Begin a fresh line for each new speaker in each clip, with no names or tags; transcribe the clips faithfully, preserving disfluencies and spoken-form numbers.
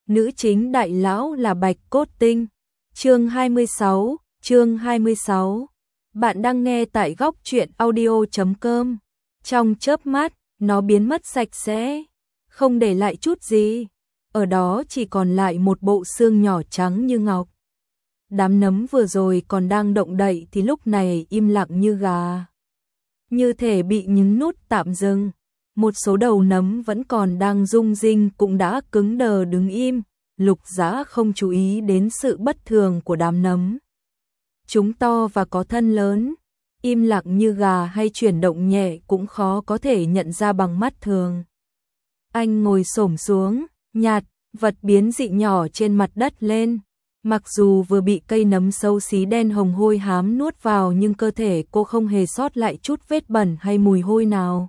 nữ chính đại lão là Bạch Cốt Tinh. Chương hai mươi sáu, chương hai mươi sáu. Bạn đang nghe tại góc truyện audio chấm com. Trong chớp mắt, nó biến mất sạch sẽ, không để lại chút gì. Ở đó chỉ còn lại một bộ xương nhỏ trắng như ngọc. Đám nấm vừa rồi còn đang động đậy thì lúc này im lặng như gà. Như thể bị nhấn nút tạm dừng. Một số đầu nấm vẫn còn đang rung rinh cũng đã cứng đờ đứng im. Lục Dã không chú ý đến sự bất thường của đám nấm. Chúng to và có thân lớn, im lặng như gà hay chuyển động nhẹ cũng khó có thể nhận ra bằng mắt thường. Anh ngồi xổm xuống, nhặt vật biến dị nhỏ trên mặt đất lên. Mặc dù vừa bị cây nấm xấu xí đen hồng hôi hám nuốt vào nhưng cơ thể cô không hề sót lại chút vết bẩn hay mùi hôi nào.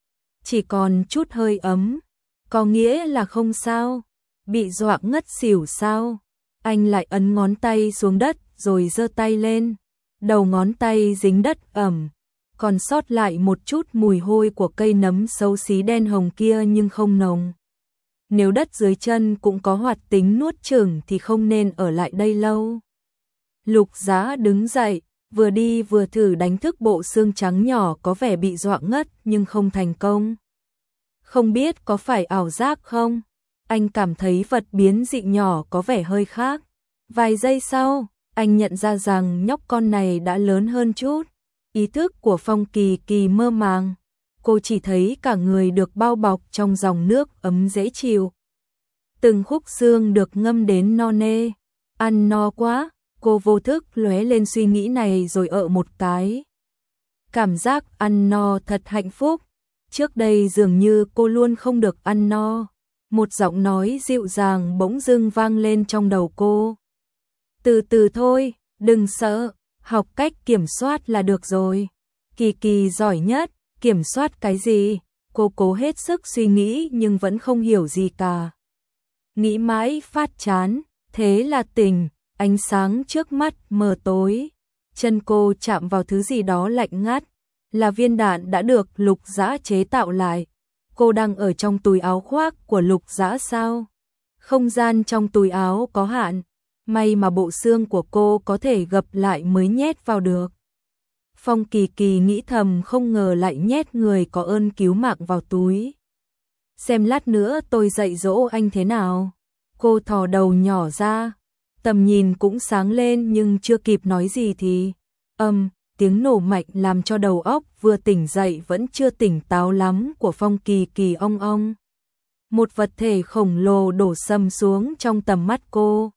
Chỉ còn chút hơi ấm. Có nghĩa là không sao. Bị dọa ngất xỉu sao? Anh lại ấn ngón tay xuống đất rồi giơ tay lên. Đầu ngón tay dính đất ẩm. Còn sót lại một chút mùi hôi của cây nấm xấu xí đen hồng kia nhưng không nồng. Nếu đất dưới chân cũng có hoạt tính nuốt chửng thì không nên ở lại đây lâu. Lục Dã đứng dậy, vừa đi vừa thử đánh thức bộ xương trắng nhỏ có vẻ bị dọa ngất nhưng không thành công. Không biết có phải ảo giác không? Anh cảm thấy vật biến dị nhỏ có vẻ hơi khác. Vài giây sau, anh nhận ra rằng nhóc con này đã lớn hơn chút. Ý thức của Phong Kỳ Kỳ mơ màng. Cô chỉ thấy cả người được bao bọc trong dòng nước ấm dễ chịu. Từng khúc xương được ngâm đến no nê. Ăn no quá, cô vô thức lóe lên suy nghĩ này rồi ợ một cái. Cảm giác ăn no thật hạnh phúc. Trước đây dường như cô luôn không được ăn no. Một giọng nói dịu dàng bỗng dưng vang lên trong đầu cô. Từ từ thôi, đừng sợ, học cách kiểm soát là được rồi. Kỳ Kỳ giỏi nhất, kiểm soát cái gì? Cô cố hết sức suy nghĩ nhưng vẫn không hiểu gì cả. Nghĩ mãi phát chán, thế là tỉnh, ánh sáng trước mắt mờ tối. Chân cô chạm vào thứ gì đó lạnh ngắt, là viên đạn đã được Lục Dã chế tạo lại. Cô đang ở trong túi áo khoác của Lục Dã sao? Không gian trong túi áo có hạn, may mà bộ xương của cô có thể gập lại mới nhét vào được. Phong Kỳ Kỳ nghĩ thầm không ngờ lại nhét người có ơn cứu mạng vào túi. Xem lát nữa tôi dạy dỗ anh thế nào. Cô thò đầu nhỏ ra, tầm nhìn cũng sáng lên nhưng chưa kịp nói gì thì âm, tiếng nổ mạnh làm cho đầu óc vừa tỉnh dậy vẫn chưa tỉnh táo lắm của Phong Kỳ Kỳ ong ong. Một vật thể khổng lồ đổ sầm xuống trong tầm mắt cô.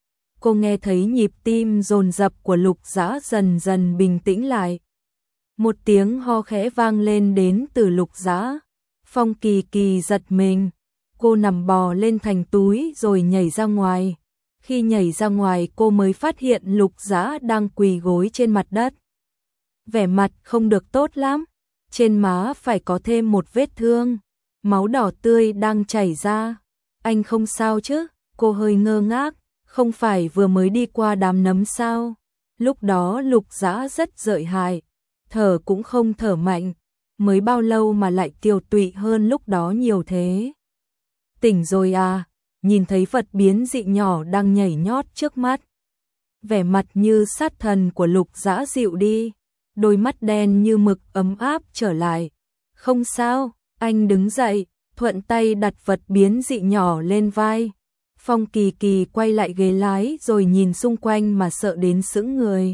Cô nghe thấy nhịp tim dồn dập của Lục Dã dần dần bình tĩnh lại. Một tiếng ho khẽ vang lên đến từ Lục Dã. Phong Kỳ Kỳ giật mình. Cô nằm bò lên thành túi rồi nhảy ra ngoài. Khi nhảy ra ngoài cô mới phát hiện Lục Dã đang quỳ gối trên mặt đất. Vẻ mặt không được tốt lắm. Trên má phải có thêm một vết thương. Máu đỏ tươi đang chảy ra. Anh không sao chứ? Cô hơi ngơ ngác. Không phải vừa mới đi qua đám nấm sao? Lúc đó Lục Dã rất dợi hại. Thở cũng không thở mạnh. Mới bao lâu mà lại tiều tụy hơn lúc đó nhiều thế? Tỉnh rồi à? Nhìn thấy vật biến dị nhỏ đang nhảy nhót trước mắt. Vẻ mặt như sát thần của Lục Dã dịu đi. Đôi mắt đen như mực ấm áp trở lại. Không sao, anh đứng dậy, thuận tay đặt vật biến dị nhỏ lên vai. Phong Kỳ Kỳ quay lại ghế lái rồi nhìn xung quanh mà sợ đến sững người.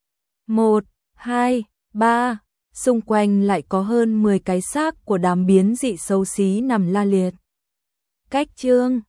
Một, hai, ba, xung quanh lại có hơn mười cái xác của đám biến dị xấu xí nằm la liệt. Cách chương